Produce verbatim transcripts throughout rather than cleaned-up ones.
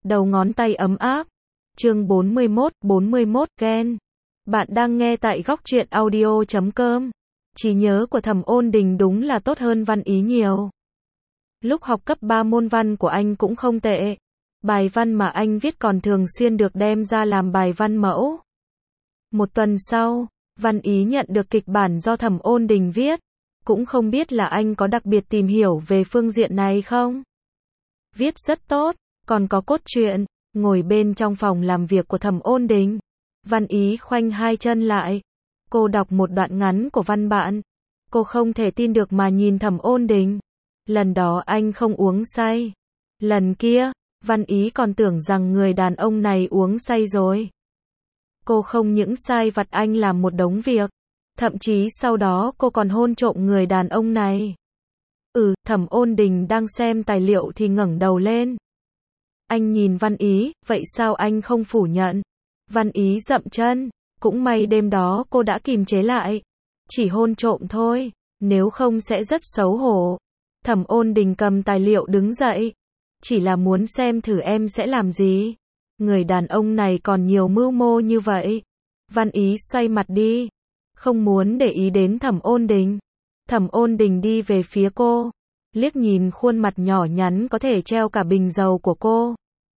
đầu ngón tay ấm áp. Chương bốn mươi mốt, bốn mươi mốt ghen. Bạn đang nghe tại góc truyện audio chấm com. Trí nhớ của Thẩm Ôn Đình đúng là tốt hơn Văn Ý nhiều. Lúc học cấp ba môn văn của anh cũng không tệ. Bài văn mà anh viết còn thường xuyên được đem ra làm bài văn mẫu. Một tuần sau, Văn Ý nhận được kịch bản do Thẩm Ôn Đình viết. Cũng không biết là anh có đặc biệt tìm hiểu về phương diện này không? Viết rất tốt, còn có cốt truyện. Ngồi bên trong phòng làm việc của Thẩm Ôn Đình, Văn Ý khoanh hai chân lại. Cô đọc một đoạn ngắn của văn bản. Cô không thể tin được mà nhìn Thẩm Ôn Đình. Lần đó anh không uống say. Lần kia, Văn Ý còn tưởng rằng người đàn ông này uống say rồi. Cô không những sai vặt anh làm một đống việc. Thậm chí sau đó cô còn hôn trộm người đàn ông này. Ừ, Thẩm Ôn Đình đang xem tài liệu thì ngẩng đầu lên. Anh nhìn Văn Ý, vậy sao anh không phủ nhận? Văn Ý dậm chân, cũng may đêm đó cô đã kìm chế lại. Chỉ hôn trộm thôi, nếu không sẽ rất xấu hổ. Thẩm Ôn Đình cầm tài liệu đứng dậy. Chỉ là muốn xem thử em sẽ làm gì. Người đàn ông này còn nhiều mưu mô như vậy. Văn Ý xoay mặt đi. Không muốn để ý đến Thẩm Ôn Đình. Thẩm Ôn Đình đi về phía cô. Liếc nhìn khuôn mặt nhỏ nhắn có thể treo cả bình dầu của cô.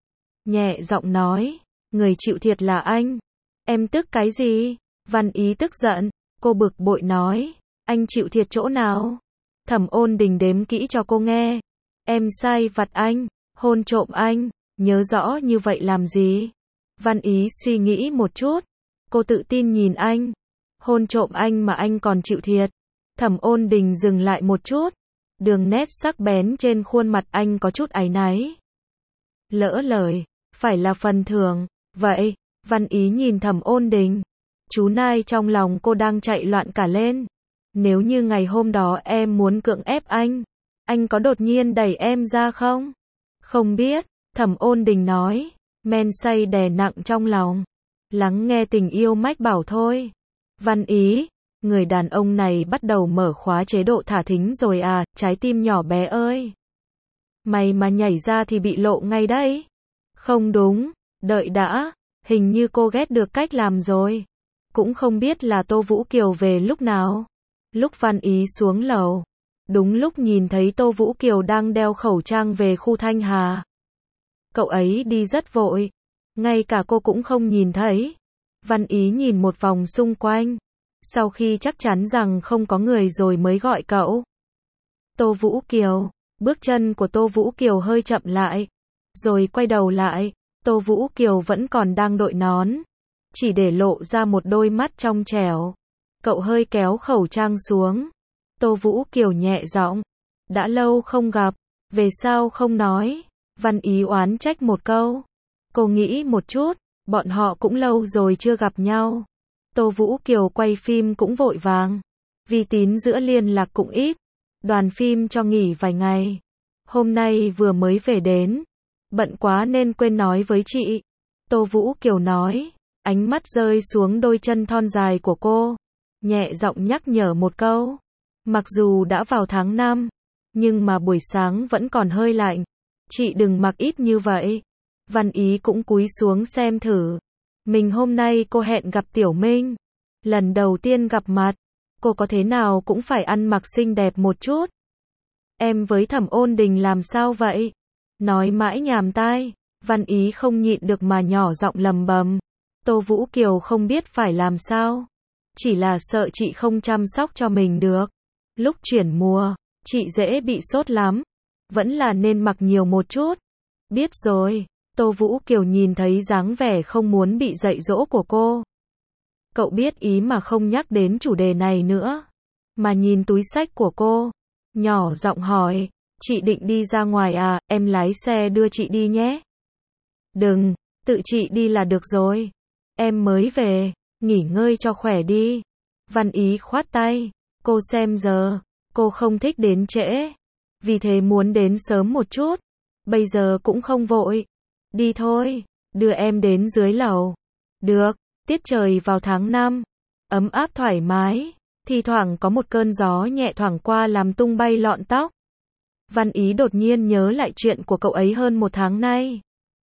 Nhẹ giọng nói, người chịu thiệt là anh. Em tức cái gì? Văn Ý tức giận, cô bực bội nói, anh chịu thiệt chỗ nào? Thẩm Ôn Đình đếm kỹ cho cô nghe. Em sai vặt anh, hôn trộm anh, nhớ rõ như vậy làm gì? Văn Ý suy nghĩ một chút, cô tự tin nhìn anh. Hôn trộm anh mà anh còn chịu thiệt. Thẩm Ôn Đình dừng lại một chút. Đường nét sắc bén trên khuôn mặt anh có chút áy náy. Lỡ lời, phải là phần thưởng. Vậy, Văn Ý nhìn Thẩm Ôn Đình. Chú nai trong lòng cô đang chạy loạn cả lên. Nếu như ngày hôm đó em muốn cưỡng ép anh, anh có đột nhiên đẩy em ra không? Không biết, Thẩm Ôn Đình nói, men say đè nặng trong lòng. Lắng nghe tình yêu mách bảo thôi. Văn Ý, người đàn ông này bắt đầu mở khóa chế độ thả thính rồi à, trái tim nhỏ bé ơi. Mày mà nhảy ra thì bị lộ ngay đấy. Không đúng, đợi đã, hình như cô ghét được cách làm rồi. Cũng không biết là Tô Vũ Kiều về lúc nào. Lúc Văn Ý xuống lầu, đúng lúc nhìn thấy Tô Vũ Kiều đang đeo khẩu trang về khu Thanh Hà. Cậu ấy đi rất vội, ngay cả cô cũng không nhìn thấy. Văn Ý nhìn một vòng xung quanh. Sau khi chắc chắn rằng không có người rồi mới gọi cậu. Tô Vũ Kiều. Bước chân của Tô Vũ Kiều hơi chậm lại. Rồi quay đầu lại. Tô Vũ Kiều vẫn còn đang đội nón. Chỉ để lộ ra một đôi mắt trong trẻo. Cậu hơi kéo khẩu trang xuống. Tô Vũ Kiều nhẹ giọng. Đã lâu không gặp. Về sao không nói? Văn Ý oán trách một câu. Cô nghĩ một chút. Bọn họ cũng lâu rồi chưa gặp nhau. Tô Vũ Kiều quay phim cũng vội vàng. Vi tín giữa liên lạc cũng ít. Đoàn phim cho nghỉ vài ngày. Hôm nay vừa mới về đến. Bận quá nên quên nói với chị. Tô Vũ Kiều nói. Ánh mắt rơi xuống đôi chân thon dài của cô. Nhẹ giọng nhắc nhở một câu. Mặc dù đã vào tháng năm. Nhưng mà buổi sáng vẫn còn hơi lạnh. Chị đừng mặc ít như vậy. Văn Ý cũng cúi xuống xem thử. Mình hôm nay cô hẹn gặp Tiểu Minh. Lần đầu tiên gặp mặt, cô có thế nào cũng phải ăn mặc xinh đẹp một chút. Em với Thẩm Ôn Đình làm sao vậy? Nói mãi nhàm tai. Văn Ý không nhịn được mà nhỏ giọng lầm bầm. Tô Vũ Kiều không biết phải làm sao. Chỉ là sợ chị không chăm sóc cho mình được. Lúc chuyển mùa, chị dễ bị sốt lắm. Vẫn là nên mặc nhiều một chút. Biết rồi. Tô Vũ Kiều nhìn thấy dáng vẻ không muốn bị dạy dỗ của cô. Cậu biết ý mà không nhắc đến chủ đề này nữa. Mà nhìn túi xách của cô. Nhỏ giọng hỏi. Chị định đi ra ngoài à, em lái xe đưa chị đi nhé. Đừng, tự chị đi là được rồi. Em mới về, nghỉ ngơi cho khỏe đi. Văn Ý khoát tay. Cô xem giờ, cô không thích đến trễ. Vì thế muốn đến sớm một chút. Bây giờ cũng không vội. Đi thôi, đưa em đến dưới lầu. Được, tiết trời vào tháng năm. Ấm áp thoải mái. Thì thoảng có một cơn gió nhẹ thoảng qua làm tung bay lọn tóc. Văn Ý đột nhiên nhớ lại chuyện của cậu ấy hơn một tháng nay.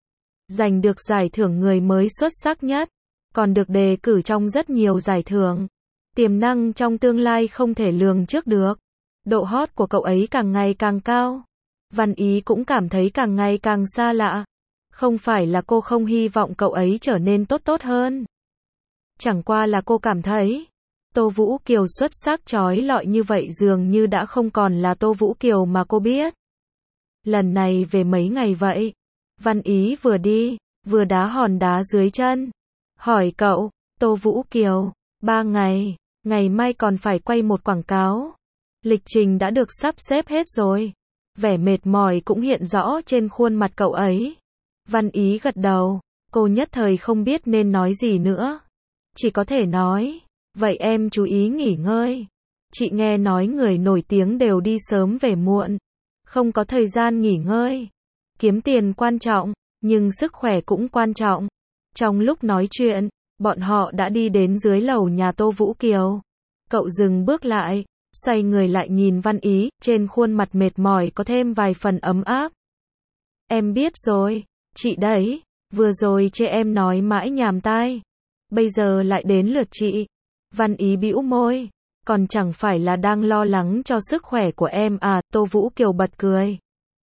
giành được giải thưởng người mới xuất sắc nhất, còn được đề cử trong rất nhiều giải thưởng. Tiềm năng trong tương lai không thể lường trước được. Độ hot của cậu ấy càng ngày càng cao. Văn Ý cũng cảm thấy càng ngày càng xa lạ. Không phải là cô không hy vọng cậu ấy trở nên tốt tốt hơn. Chẳng qua là cô cảm thấy Tô Vũ Kiều xuất sắc chói lọi như vậy dường như đã không còn là Tô Vũ Kiều mà cô biết. Lần này về mấy ngày vậy? Văn Ý vừa đi, vừa đá hòn đá dưới chân. Hỏi cậu, Tô Vũ Kiều, ba ngày, ngày mai còn phải quay một quảng cáo. Lịch trình đã được sắp xếp hết rồi. Vẻ mệt mỏi cũng hiện rõ trên khuôn mặt cậu ấy. Văn Ý gật đầu, cô nhất thời không biết nên nói gì nữa. Chỉ có thể nói, vậy em chú ý nghỉ ngơi. Chị nghe nói người nổi tiếng đều đi sớm về muộn, không có thời gian nghỉ ngơi. Kiếm tiền quan trọng, nhưng sức khỏe cũng quan trọng. Trong lúc nói chuyện, bọn họ đã đi đến dưới lầu nhà Tô Vũ Kiều. Cậu dừng bước lại, xoay người lại nhìn Văn Ý, trên khuôn mặt mệt mỏi có thêm vài phần ấm áp. Em biết rồi, chị đấy, vừa rồi chê em nói mãi nhàm tai. Bây giờ lại đến lượt chị. Văn Ý bĩu môi, còn chẳng phải là đang lo lắng cho sức khỏe của em à, Tô Vũ Kiều bật cười.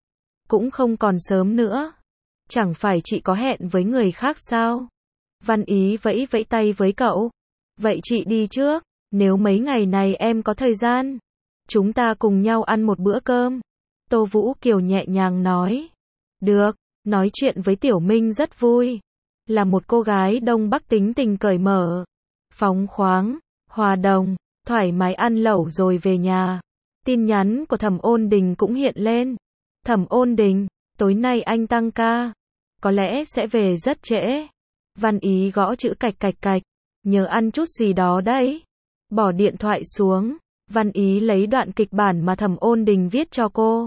Cũng không còn sớm nữa. Chẳng phải chị có hẹn với người khác sao? Văn Ý vẫy vẫy tay với cậu. Vậy chị đi trước, nếu mấy ngày này em có thời gian, chúng ta cùng nhau ăn một bữa cơm. Tô Vũ Kiều nhẹ nhàng nói. Được, nói chuyện với Tiểu Minh rất vui. Là một cô gái Đông Bắc tính tình cởi mở, phóng khoáng, hòa đồng, thoải mái ăn lẩu rồi về nhà. Tin nhắn của Thẩm Ôn Đình cũng hiện lên. Thẩm Ôn Đình, tối nay anh tăng ca, có lẽ sẽ về rất trễ. Văn Ý gõ chữ cạch cạch cạch, nhớ ăn chút gì đó đấy. Bỏ điện thoại xuống, Văn Ý lấy đoạn kịch bản mà Thẩm Ôn Đình viết cho cô.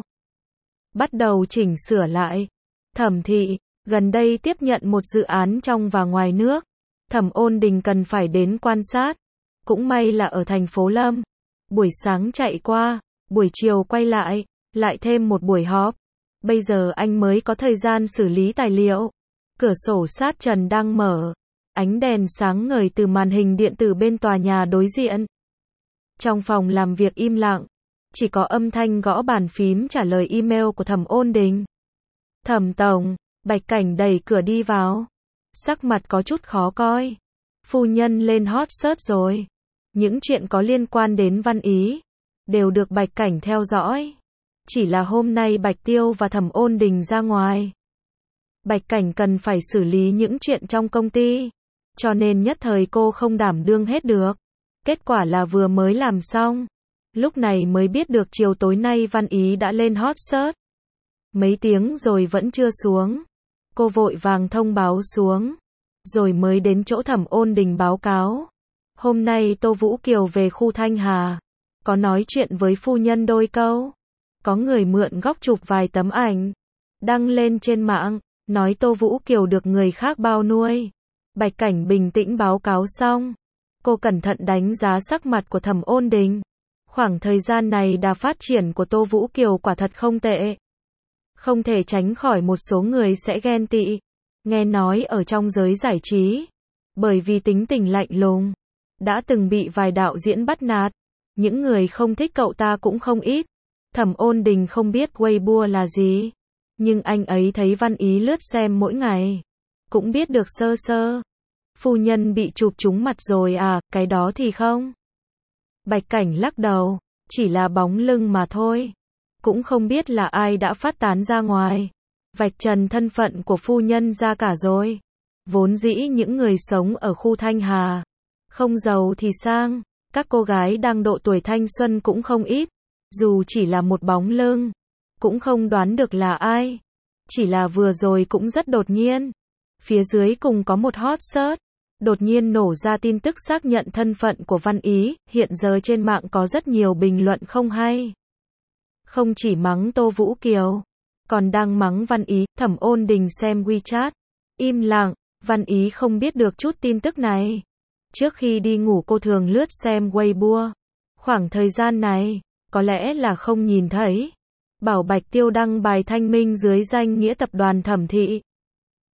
Bắt đầu chỉnh sửa lại. Thẩm thị, gần đây tiếp nhận một dự án trong và ngoài nước. Thẩm Ôn Đình cần phải đến quan sát. Cũng may là ở thành phố Lâm. Buổi sáng chạy qua, buổi chiều quay lại, lại thêm một buổi họp. Bây giờ anh mới có thời gian xử lý tài liệu. Cửa sổ sát trần đang mở. Ánh đèn sáng ngời từ màn hình điện tử bên tòa nhà đối diện. Trong phòng làm việc im lặng. Chỉ có âm thanh gõ bàn phím trả lời email của Thẩm Ôn Đình. Thẩm tổng, Bạch Cảnh đẩy cửa đi vào. Sắc mặt có chút khó coi. Phu nhân lên hot search rồi. Những chuyện có liên quan đến Văn Ý đều được Bạch Cảnh theo dõi. Chỉ là hôm nay Bạch Tiêu và Thẩm Ôn Đình ra ngoài. Bạch Cảnh cần phải xử lý những chuyện trong công ty, cho nên nhất thời cô không đảm đương hết được. Kết quả là vừa mới làm xong, lúc này mới biết được chiều tối nay Văn Ý đã lên hot search. Mấy tiếng rồi vẫn chưa xuống. Cô vội vàng thông báo xuống, rồi mới đến chỗ Thẩm Ôn Đình báo cáo. Hôm nay Tô Vũ Kiều về khu Thanh Hà, có nói chuyện với phu nhân đôi câu. Có người mượn góc chụp vài tấm ảnh, đăng lên trên mạng, nói Tô Vũ Kiều được người khác bao nuôi. Bạch Cảnh bình tĩnh báo cáo xong. Cô cẩn thận đánh giá sắc mặt của Thẩm Ôn Đình. Khoảng thời gian này đà phát triển của Tô Vũ Kiều quả thật không tệ. Không thể tránh khỏi một số người sẽ ghen tị. Nghe nói ở trong giới giải trí, bởi vì tính tình lạnh lùng, đã từng bị vài đạo diễn bắt nạt. Những người không thích cậu ta cũng không ít. Thẩm Ôn Đình không biết Weibo là gì, nhưng anh ấy thấy Văn Ý lướt xem mỗi ngày, cũng biết được sơ sơ. Phu nhân bị chụp trúng mặt rồi à, cái đó thì không. Bạch Cảnh lắc đầu, chỉ là bóng lưng mà thôi. Cũng không biết là ai đã phát tán ra ngoài. Vạch trần thân phận của phu nhân ra cả rồi. Vốn dĩ những người sống ở khu Thanh Hà, không giàu thì sang, các cô gái đang độ tuổi thanh xuân cũng không ít. Dù chỉ là một bóng lưng, cũng không đoán được là ai. Chỉ là vừa rồi cũng rất đột nhiên. Phía dưới cùng có một hot search. Đột nhiên nổ ra tin tức xác nhận thân phận của Văn Ý. Hiện giờ trên mạng có rất nhiều bình luận không hay. Không chỉ mắng Tô Vũ Kiều, còn đang mắng Văn Ý. Thẩm Ôn Đình xem WeChat, im lặng. Văn Ý không biết được chút tin tức này. Trước khi đi ngủ cô thường lướt xem Weibo. Khoảng thời gian này, có lẽ là không nhìn thấy. Bảo Bạch Tiêu đăng bài thanh minh dưới danh nghĩa tập đoàn Thẩm thị.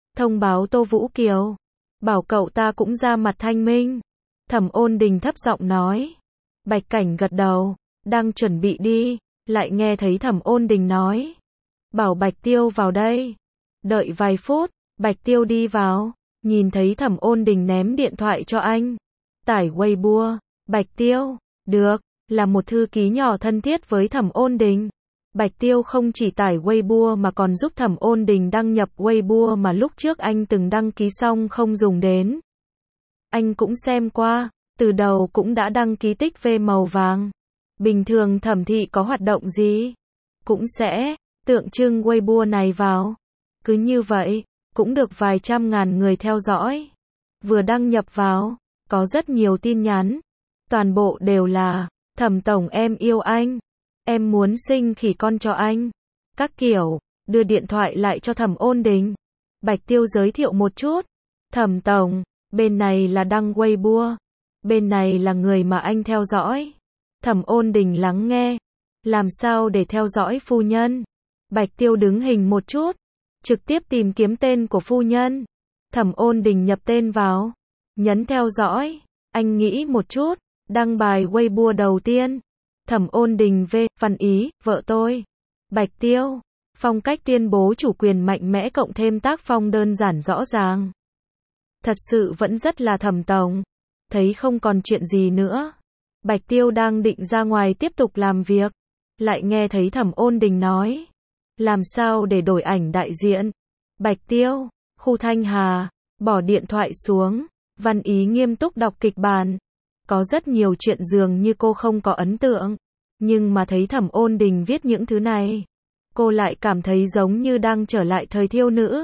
thông báo Tô Vũ Kiều, bảo cậu ta cũng ra mặt thanh minh. Thẩm Ôn Đình thấp giọng nói. Bạch Cảnh gật đầu, đang chuẩn bị đi, lại nghe thấy Thẩm Ôn Đình nói, bảo Bạch Tiêu vào đây. Đợi vài phút, Bạch Tiêu đi vào, nhìn thấy Thẩm Ôn Đình ném điện thoại cho anh. Tải Weibo, Bạch Tiêu, được, là một thư ký nhỏ thân thiết với Thẩm Ôn Đình. Bạch Tiêu không chỉ tải Weibo mà còn giúp Thẩm Ôn Đình đăng nhập Weibo mà lúc trước anh từng đăng ký xong không dùng đến. Anh cũng xem qua, từ đầu cũng đã đăng ký tích về màu vàng. Bình thường Thẩm thị có hoạt động gì, cũng sẽ tượng trưng Weibo này vào. Cứ như vậy, cũng được vài trăm ngàn người theo dõi. Vừa đăng nhập vào, có rất nhiều tin nhắn. Toàn bộ đều là, Thẩm tổng em yêu anh. Em muốn sinh khỉ con cho anh. Các kiểu, đưa điện thoại lại cho Thẩm Ôn Đình. Bạch Tiêu giới thiệu một chút. Thẩm tổng, bên này là đăng Weibo. Bên này là người mà anh theo dõi. Thẩm Ôn Đình lắng nghe. Làm sao để theo dõi phu nhân? Bạch Tiêu đứng hình một chút. Trực tiếp tìm kiếm tên của phu nhân. Thẩm Ôn Đình nhập tên vào. Nhấn theo dõi. Anh nghĩ một chút. Đăng bài Weibo đầu tiên. Thẩm Ôn Đình V. Văn Ý, vợ tôi. Bạch Tiêu. Phong cách tuyên bố chủ quyền mạnh mẽ cộng thêm tác phong đơn giản rõ ràng. Thật sự vẫn rất là Thẩm tổng. Thấy không còn chuyện gì nữa. Bạch Tiêu đang định ra ngoài tiếp tục làm việc. Lại nghe thấy Thẩm Ôn Đình nói. Làm sao để đổi ảnh đại diện? Bạch Tiêu, khu Thanh Hà, bỏ điện thoại xuống. Văn Ý nghiêm túc đọc kịch bản. Có rất nhiều chuyện dường như cô không có ấn tượng. Nhưng mà thấy Thẩm Ôn Đình viết những thứ này. Cô lại cảm thấy giống như đang trở lại thời thiếu nữ.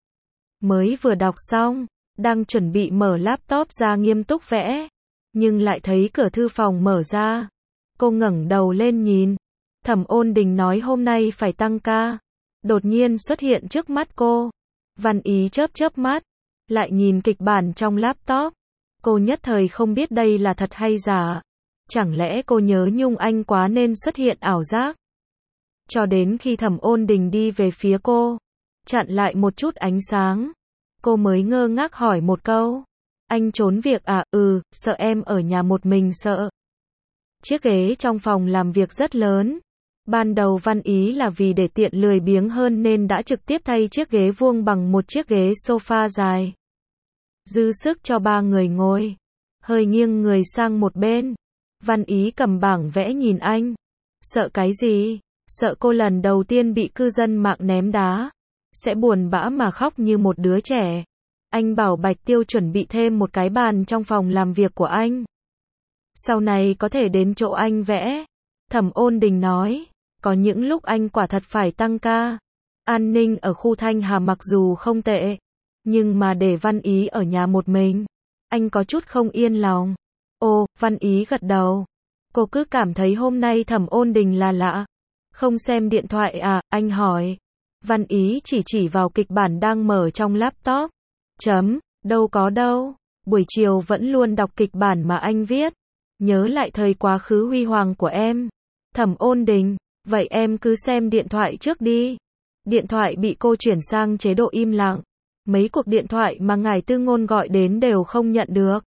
Mới vừa đọc xong, đang chuẩn bị mở laptop ra nghiêm túc vẽ. Nhưng lại thấy cửa thư phòng mở ra. Cô ngẩng đầu lên nhìn. Thẩm Ôn Đình nói hôm nay phải tăng ca. Đột nhiên xuất hiện trước mắt cô. Văn Ý chớp chớp mắt. Lại nhìn kịch bản trong laptop. Cô nhất thời không biết đây là thật hay giả. Chẳng lẽ cô nhớ nhung anh quá nên xuất hiện ảo giác? Cho đến khi Thẩm Ôn Đình đi về phía cô. Chặn lại một chút ánh sáng. Cô mới ngơ ngác hỏi một câu. Anh trốn việc à? Ừ, sợ em ở nhà một mình sợ. Chiếc ghế trong phòng làm việc rất lớn. Ban đầu Văn Ý là vì để tiện lười biếng hơn nên đã trực tiếp thay chiếc ghế vuông bằng một chiếc ghế sofa dài. Dư sức cho ba người ngồi. Hơi nghiêng người sang một bên. Văn Ý cầm bảng vẽ nhìn anh. Sợ cái gì? Sợ cô lần đầu tiên bị cư dân mạng ném đá. Sẽ buồn bã mà khóc như một đứa trẻ. Anh bảo Bạch Tiêu chuẩn bị thêm một cái bàn trong phòng làm việc của anh. Sau này có thể đến chỗ anh vẽ. Thẩm Ôn Đình nói. Có những lúc anh quả thật phải tăng ca. An ninh ở khu Thanh Hà mặc dù không tệ. Nhưng mà để Văn Ý ở nhà một mình. Anh có chút không yên lòng. Ồ, Văn Ý gật đầu. Cô cứ cảm thấy hôm nay Thẩm Ôn Đình là lạ. Không xem điện thoại à, anh hỏi. Văn Ý chỉ chỉ vào kịch bản đang mở trong laptop. Chấm, đâu có đâu. Buổi chiều vẫn luôn đọc kịch bản mà anh viết. Nhớ lại thời quá khứ huy hoàng của em. Thẩm Ôn Đình, vậy em cứ xem điện thoại trước đi. Điện thoại bị cô chuyển sang chế độ im lặng. Mấy cuộc điện thoại mà ngài Tư Ngôn gọi đến đều không nhận được.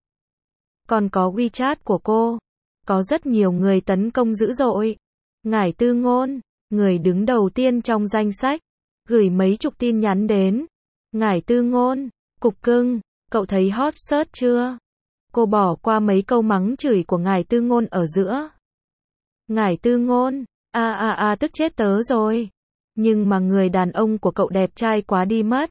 Còn có WeChat của cô. Có rất nhiều người tấn công dữ dội. Ngài Tư Ngôn, người đứng đầu tiên trong danh sách. Gửi mấy chục tin nhắn đến. Ngài Tư Ngôn, cục cưng, cậu thấy hot search chưa? Cô bỏ qua mấy câu mắng chửi của ngài Tư Ngôn ở giữa. Ngài Tư Ngôn, a a a tức chết tớ rồi. Nhưng mà người đàn ông của cậu đẹp trai quá đi mất.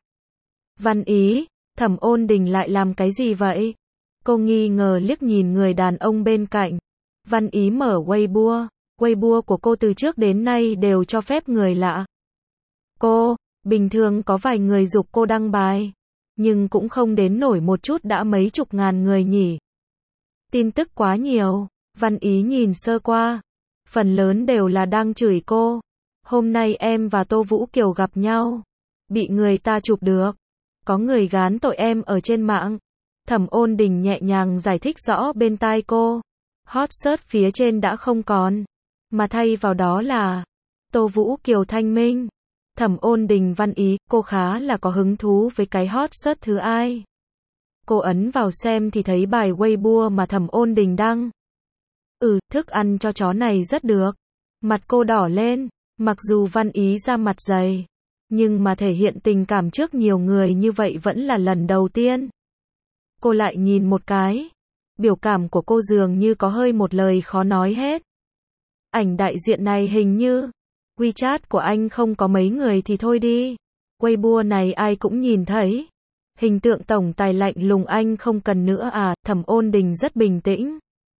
Văn Ý, Thẩm Ôn Đình lại làm cái gì vậy? Cô nghi ngờ liếc nhìn người đàn ông bên cạnh. Văn Ý mở Weibo. Weibo của cô từ trước đến nay đều cho phép người lạ. Cô, bình thường có vài người giục cô đăng bài. Nhưng cũng không đến nổi một chút đã mấy chục ngàn người nhỉ. Tin tức quá nhiều. Văn Ý nhìn sơ qua. Phần lớn đều là đang chửi cô. Hôm nay em và Tô Vũ Kiều gặp nhau. Bị người ta chụp được. Có người gán tội em ở trên mạng. Thẩm Ôn Đình nhẹ nhàng giải thích rõ bên tai cô. Hot search phía trên đã không còn. Mà thay vào đó là Tô Vũ Kiều thanh minh. Thẩm Ôn Đình Văn Ý, cô khá là có hứng thú với cái hot search thứ ai. Cô ấn vào xem thì thấy bài Weibo mà Thẩm Ôn Đình đăng. Ừ, thức ăn cho chó này rất được. Mặt cô đỏ lên, mặc dù Văn Ý ra mặt dày, nhưng mà thể hiện tình cảm trước nhiều người như vậy vẫn là lần đầu tiên. Cô lại nhìn một cái, biểu cảm của cô dường như có hơi một lời khó nói hết. Ảnh đại diện này hình như WeChat của anh không có mấy người thì thôi đi. Weibo này ai cũng nhìn thấy. Hình tượng tổng tài lạnh lùng anh không cần nữa à, Thẩm Ôn Đình rất bình tĩnh.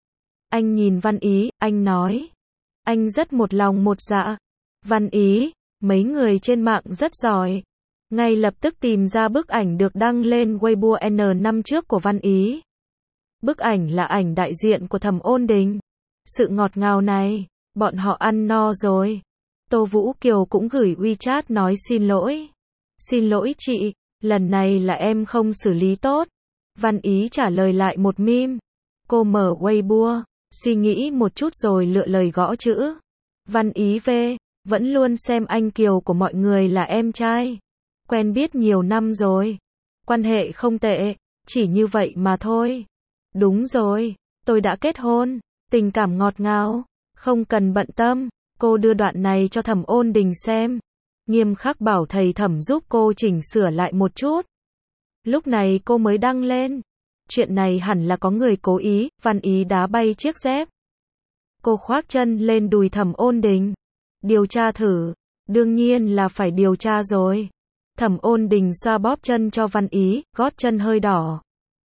Anh nhìn Văn Ý, anh nói. Anh rất một lòng một dạ. Văn Ý, mấy người trên mạng rất giỏi. Ngay lập tức tìm ra bức ảnh được đăng lên Weibo N năm trước của Văn Ý. Bức ảnh là ảnh đại diện của Thẩm Ôn Đình. Sự ngọt ngào này, bọn họ ăn no rồi. Tô Vũ Kiều cũng gửi WeChat nói xin lỗi. Xin lỗi chị, lần này là em không xử lý tốt. Văn Ý trả lời lại một meme. Cô mở Weibo, suy nghĩ một chút rồi lựa lời gõ chữ. Văn Ý về, vẫn luôn xem anh Kiều của mọi người là em trai. Quen biết nhiều năm rồi. Quan hệ không tệ, chỉ như vậy mà thôi. Đúng rồi, tôi đã kết hôn, tình cảm ngọt ngào, không cần bận tâm. Cô đưa đoạn này cho Thẩm Ôn Đình xem. Nghiêm khắc bảo thầy Thẩm giúp cô chỉnh sửa lại một chút. Lúc này cô mới đăng lên. Chuyện này hẳn là có người cố ý, Văn Ý đá bay chiếc dép. Cô khoác chân lên đùi Thẩm Ôn Đình. Điều tra thử. Đương nhiên là phải điều tra rồi. Thẩm Ôn Đình xoa bóp chân cho Văn Ý, gót chân hơi đỏ.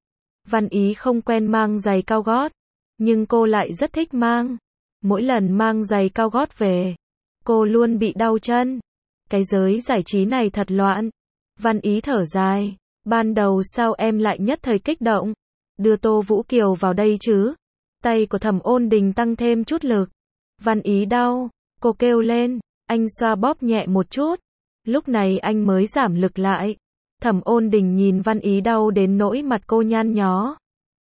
Văn Ý không quen mang giày cao gót, nhưng cô lại rất thích mang. Mỗi lần mang giày cao gót về, cô luôn bị đau chân. Cái giới giải trí này thật loạn. Văn Ý thở dài. Ban đầu sao em lại nhất thời kích động? Đưa Tô Vũ Kiều vào đây chứ? Tay của Thẩm Ôn Đình tăng thêm chút lực. Văn Ý đau. Cô kêu lên. Anh xoa bóp nhẹ một chút. Lúc này anh mới giảm lực lại. Thẩm Ôn Đình nhìn Văn Ý đau đến nỗi mặt cô nhăn nhó.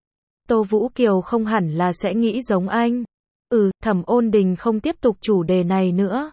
Tô Vũ Kiều không hẳn là sẽ nghĩ giống anh. Ừ, Thẩm Ôn Đình không tiếp tục chủ đề này nữa.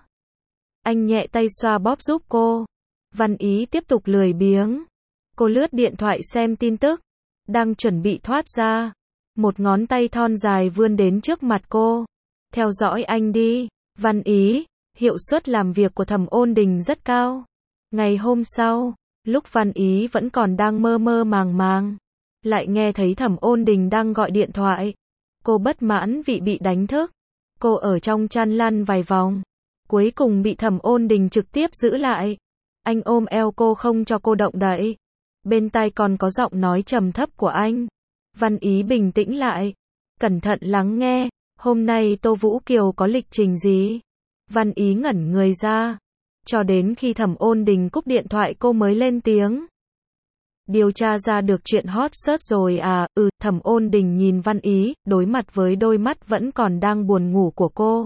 Anh nhẹ tay xoa bóp giúp cô. Văn Ý tiếp tục lười biếng. Cô lướt điện thoại xem tin tức. Đang chuẩn bị thoát ra. Một ngón tay thon dài vươn đến trước mặt cô. Theo dõi anh đi. Văn Ý, hiệu suất làm việc của Thẩm Ôn Đình rất cao. Ngày hôm sau, lúc Văn Ý vẫn còn đang mơ mơ màng màng, lại nghe thấy Thẩm Ôn Đình đang gọi điện thoại. Cô bất mãn vì bị đánh thức. Cô ở trong chăn lăn vài vòng. Cuối cùng bị Thẩm Ôn Đình trực tiếp giữ lại. Anh ôm eo cô không cho cô động đậy. Bên tai còn có giọng nói trầm thấp của anh. Văn Ý bình tĩnh lại. Cẩn thận lắng nghe. Hôm nay Tô Vũ Kiều có lịch trình gì? Văn Ý ngẩn người ra. Cho đến khi Thẩm Ôn Đình cúp điện thoại cô mới lên tiếng. Điều tra ra được chuyện hot search rồi à? Ừ, Thẩm Ôn Đình nhìn Văn Ý, đối mặt với đôi mắt vẫn còn đang buồn ngủ của cô.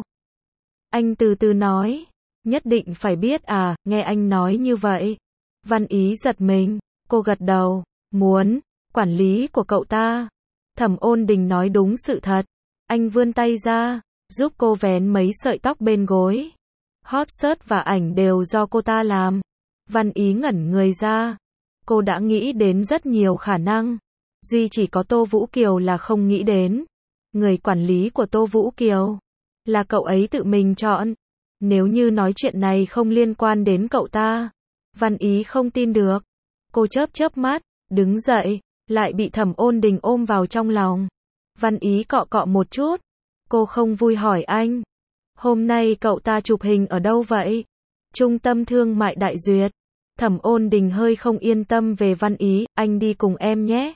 Anh từ từ nói. Nhất định phải biết à, nghe anh nói như vậy. Văn Ý giật mình. Cô gật đầu. Muốn. Quản lý của cậu ta. Thẩm Ôn Đình nói đúng sự thật. Anh vươn tay ra, giúp cô vén mấy sợi tóc bên gối. Hot search và ảnh đều do cô ta làm. Văn Ý ngẩn người ra. Cô đã nghĩ đến rất nhiều khả năng. Duy chỉ có Tô Vũ Kiều là không nghĩ đến. Người quản lý của Tô Vũ Kiều là cậu ấy tự mình chọn. Nếu như nói chuyện này không liên quan đến cậu ta, Văn Ý không tin được. Cô chớp chớp mắt, đứng dậy, lại bị Thẩm Ôn Đình ôm vào trong lòng. Văn Ý cọ cọ một chút. Cô không vui hỏi anh. Hôm nay cậu ta chụp hình ở đâu vậy? Trung tâm thương mại Đại Duyệt. Thẩm Ôn Đình hơi không yên tâm về Văn Ý. Anh đi cùng em nhé.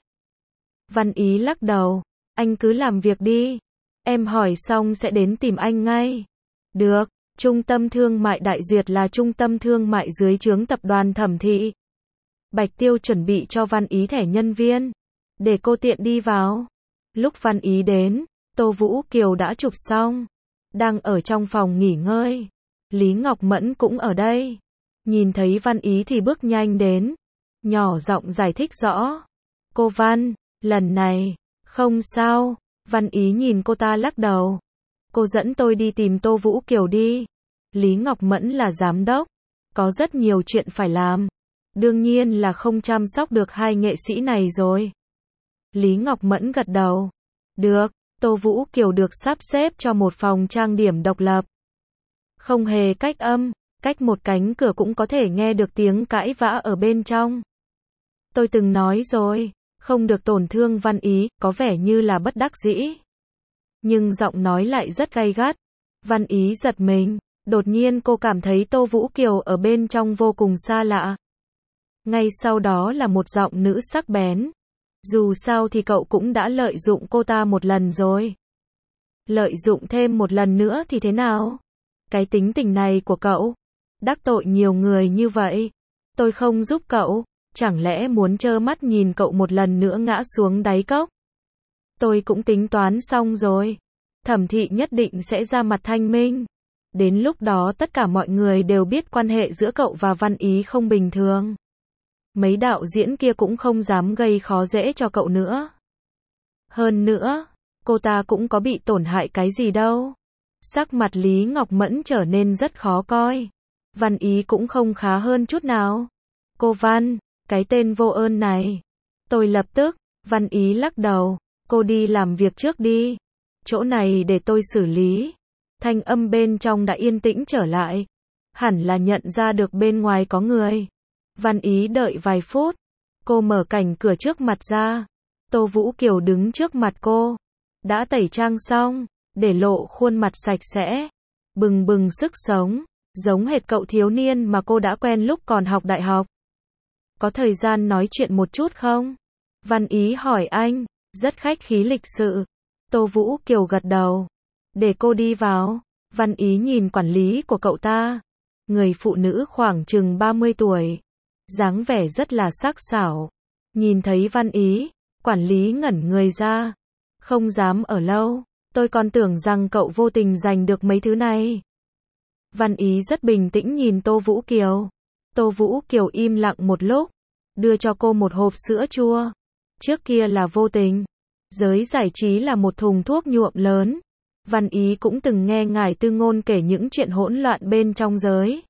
Văn Ý lắc đầu. Anh cứ làm việc đi. Em hỏi xong sẽ đến tìm anh ngay. Được. Trung tâm thương mại Đại Duyệt là trung tâm thương mại dưới trướng tập đoàn Thẩm Thị. Bạch Tiêu chuẩn bị cho Văn Ý thẻ nhân viên, để cô tiện đi vào. Lúc Văn Ý đến, Tô Vũ Kiều đã chụp xong, đang ở trong phòng nghỉ ngơi. Lý Ngọc Mẫn cũng ở đây. Nhìn thấy Văn Ý thì bước nhanh đến, nhỏ giọng giải thích rõ. Cô Văn, lần này, không sao. Văn Ý nhìn cô ta lắc đầu. Cô dẫn tôi đi tìm Tô Vũ Kiều đi. Lý Ngọc Mẫn là giám đốc, có rất nhiều chuyện phải làm. Đương nhiên là không chăm sóc được hai nghệ sĩ này rồi. Lý Ngọc Mẫn gật đầu. Được, Tô Vũ Kiều được sắp xếp cho một phòng trang điểm độc lập. Không hề cách âm, cách một cánh cửa cũng có thể nghe được tiếng cãi vã ở bên trong. Tôi từng nói rồi, không được tổn thương Văn Ý, có vẻ như là bất đắc dĩ. Nhưng giọng nói lại rất gay gắt. Văn Ý giật mình, đột nhiên cô cảm thấy Tô Vũ Kiều ở bên trong vô cùng xa lạ. Ngay sau đó là một giọng nữ sắc bén. Dù sao thì cậu cũng đã lợi dụng cô ta một lần rồi. Lợi dụng thêm một lần nữa thì thế nào? Cái tính tình này của cậu, đắc tội nhiều người như vậy. Tôi không giúp cậu, chẳng lẽ muốn trơ mắt nhìn cậu một lần nữa ngã xuống đáy cốc? Tôi cũng tính toán xong rồi. Thẩm thị nhất định sẽ ra mặt thanh minh. Đến lúc đó tất cả mọi người đều biết quan hệ giữa cậu và Văn Ý không bình thường. Mấy đạo diễn kia cũng không dám gây khó dễ cho cậu nữa. Hơn nữa, cô ta cũng có bị tổn hại cái gì đâu. Sắc mặt Lý Ngọc Mẫn trở nên rất khó coi. Văn Ý cũng không khá hơn chút nào. Cô Văn, cái tên vô ơn này. Tôi lập tức, Văn Ý lắc đầu. Cô đi làm việc trước đi. Chỗ này để tôi xử lý. Thanh âm bên trong đã yên tĩnh trở lại. Hẳn là nhận ra được bên ngoài có người. Văn Ý đợi vài phút. Cô mở cảnh cửa trước mặt ra. Tô Vũ Kiều đứng trước mặt cô. Đã tẩy trang xong, để lộ khuôn mặt sạch sẽ. Bừng bừng sức sống. Giống hệt cậu thiếu niên mà cô đã quen lúc còn học đại học. Có thời gian nói chuyện một chút không? Văn Ý hỏi anh. Rất khách khí lịch sự. Tô Vũ Kiều gật đầu. Để cô đi vào. Văn Ý nhìn quản lý của cậu ta. Người phụ nữ khoảng chừng ba mươi tuổi. Dáng vẻ rất là sắc sảo. Nhìn thấy Văn Ý, quản lý ngẩn người ra. Không dám ở lâu. Tôi còn tưởng rằng cậu vô tình giành được mấy thứ này. Văn Ý rất bình tĩnh nhìn Tô Vũ Kiều. Tô Vũ Kiều im lặng một lúc. Đưa cho cô một hộp sữa chua. Trước kia là vô tình. Giới giải trí là một thùng thuốc nhuộm lớn. Văn Ý cũng từng nghe Ngải Tư Ngôn kể những chuyện hỗn loạn bên trong giới.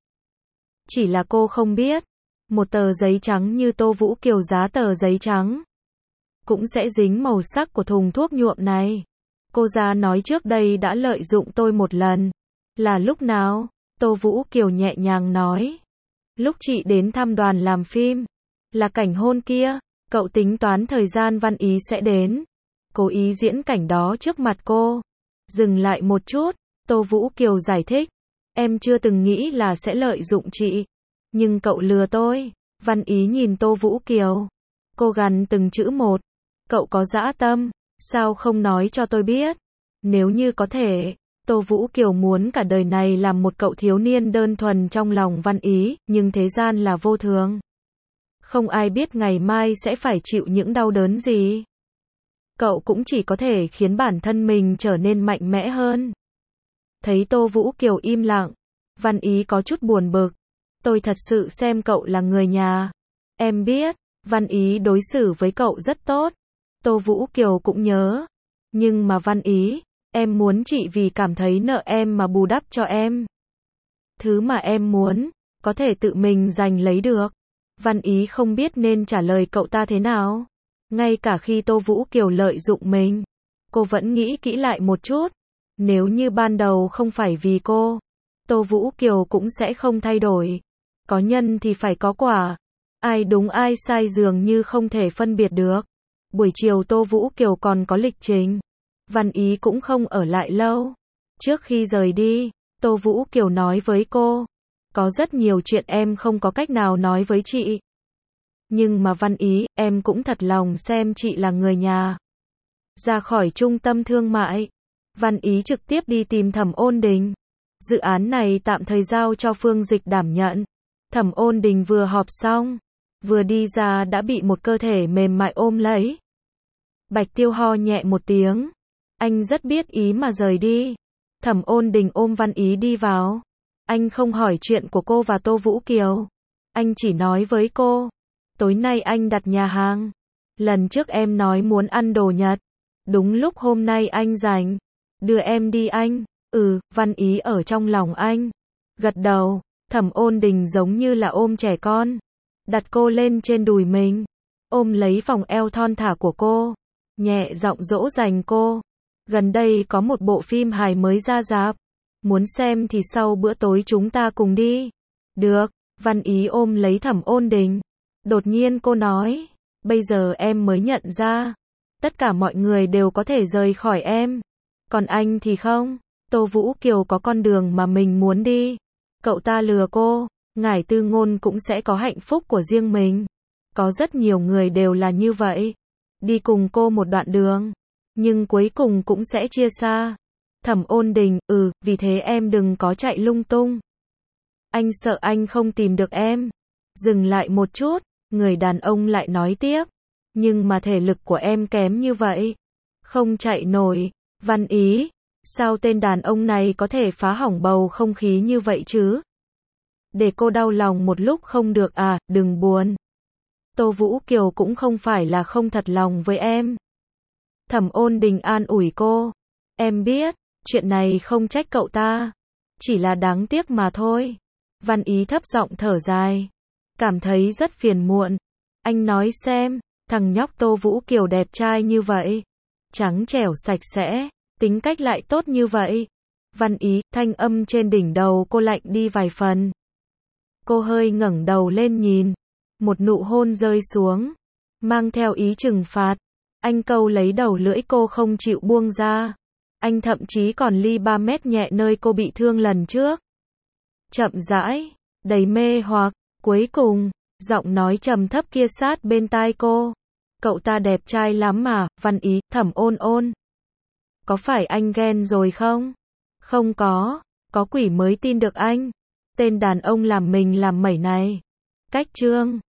Chỉ là cô không biết. Một tờ giấy trắng như Tô Vũ Kiều giá tờ giấy trắng. Cũng sẽ dính màu sắc của thùng thuốc nhuộm này. Cô già nói trước đây đã lợi dụng tôi một lần. Là lúc nào? Tô Vũ Kiều nhẹ nhàng nói. Lúc chị đến thăm đoàn làm phim. Là cảnh hôn kia. Cậu tính toán thời gian Văn Ý sẽ đến. Cố ý diễn cảnh đó trước mặt cô. Dừng lại một chút. Tô Vũ Kiều giải thích. Em chưa từng nghĩ là sẽ lợi dụng chị. Nhưng cậu lừa tôi. Văn Ý nhìn Tô Vũ Kiều. Cô gằn từng chữ một. Cậu có dã tâm. Sao không nói cho tôi biết? Nếu như có thể, Tô Vũ Kiều muốn cả đời này làm một cậu thiếu niên đơn thuần trong lòng Văn Ý, nhưng thế gian là vô thường. Không ai biết ngày mai sẽ phải chịu những đau đớn gì. Cậu cũng chỉ có thể khiến bản thân mình trở nên mạnh mẽ hơn. Thấy Tô Vũ Kiều im lặng, Văn Ý có chút buồn bực. Tôi thật sự xem cậu là người nhà. Em biết, Văn Ý đối xử với cậu rất tốt. Tô Vũ Kiều cũng nhớ. Nhưng mà Văn Ý, em muốn chị vì cảm thấy nợ em mà bù đắp cho em. Thứ mà em muốn, có thể tự mình giành lấy được. Văn Ý không biết nên trả lời cậu ta thế nào. Ngay cả khi Tô Vũ Kiều lợi dụng mình, cô vẫn nghĩ kỹ lại một chút. Nếu như ban đầu không phải vì cô, Tô Vũ Kiều cũng sẽ không thay đổi. Có nhân thì phải có quả. Ai đúng ai sai dường như không thể phân biệt được. Buổi chiều Tô Vũ Kiều còn có lịch trình. Văn Ý cũng không ở lại lâu. Trước khi rời đi, Tô Vũ Kiều nói với cô. Có rất nhiều chuyện em không có cách nào nói với chị. Nhưng mà Văn Ý, em cũng thật lòng xem chị là người nhà. Ra khỏi trung tâm thương mại, Văn Ý trực tiếp đi tìm Thẩm Ôn Đình. Dự án này tạm thời giao cho Phương Dịch đảm nhận. Thẩm Ôn Đình vừa họp xong, vừa đi ra đã bị một cơ thể mềm mại ôm lấy. Bạch Tiêu ho nhẹ một tiếng. Anh rất biết ý mà rời đi. Thẩm Ôn Đình ôm Văn Ý đi vào. Anh không hỏi chuyện của cô và Tô Vũ Kiều. Anh chỉ nói với cô. Tối nay anh đặt nhà hàng. Lần trước em nói muốn ăn đồ Nhật. Đúng lúc hôm nay anh rảnh. Đưa em đi anh. Ừ, Văn Ý ở trong lòng anh. Gật đầu. Thẩm Ôn Đình giống như là ôm trẻ con, đặt cô lên trên đùi mình, ôm lấy vòng eo thon thả của cô, nhẹ giọng dỗ dành cô. Gần đây có một bộ phim hài mới ra rạp, muốn xem thì sau bữa tối chúng ta cùng đi. Được, Văn Ý ôm lấy Thẩm Ôn Đình. Đột nhiên cô nói, bây giờ em mới nhận ra, tất cả mọi người đều có thể rời khỏi em, còn anh thì không. Tô Vũ Kiều có con đường mà mình muốn đi. Cậu ta lừa cô, Ngải Tư Ngôn cũng sẽ có hạnh phúc của riêng mình. Có rất nhiều người đều là như vậy. Đi cùng cô một đoạn đường, nhưng cuối cùng cũng sẽ chia xa. Thẩm Ôn Đình, ừ, vì thế em đừng có chạy lung tung. Anh sợ anh không tìm được em. Dừng lại một chút, người đàn ông lại nói tiếp. Nhưng mà thể lực của em kém như vậy, không chạy nổi. Văn Ý, sao tên đàn ông này có thể phá hỏng bầu không khí như vậy chứ? Để cô đau lòng một lúc không được à, đừng buồn. Tô Vũ Kiều cũng không phải là không thật lòng với em. Thẩm Ôn Đình an ủi cô. Em biết, chuyện này không trách cậu ta, chỉ là đáng tiếc mà thôi. Văn Ý thấp giọng thở dài, cảm thấy rất phiền muộn. Anh nói xem, thằng nhóc Tô Vũ Kiều đẹp trai như vậy, trắng trẻo sạch sẽ, tính cách lại tốt như vậy. Văn Ý, thanh âm trên đỉnh đầu cô lạnh đi vài phần. Cô hơi ngẩng đầu lên nhìn, một nụ hôn rơi xuống, mang theo ý trừng phạt. Anh câu lấy đầu lưỡi cô không chịu buông ra. Anh thậm chí còn ly ba mét nhẹ nơi cô bị thương lần trước. Chậm rãi, đầy mê hoặc, cuối cùng, giọng nói trầm thấp kia sát bên tai cô. Cậu ta đẹp trai lắm mà, Văn Ý, Thẩm Ôn Ôn. Có phải anh ghen rồi không? Không có, có quỷ mới tin được anh. Tên đàn ông làm mình làm mẩy này. Cách chương